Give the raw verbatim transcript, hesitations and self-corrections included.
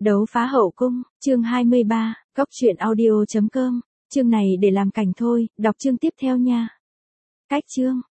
Đấu phá hậu cung, chương hai mươi ba, cóc truyện audio chấm com, chương này để làm cảnh thôi, đọc chương tiếp theo nha. Cách chương,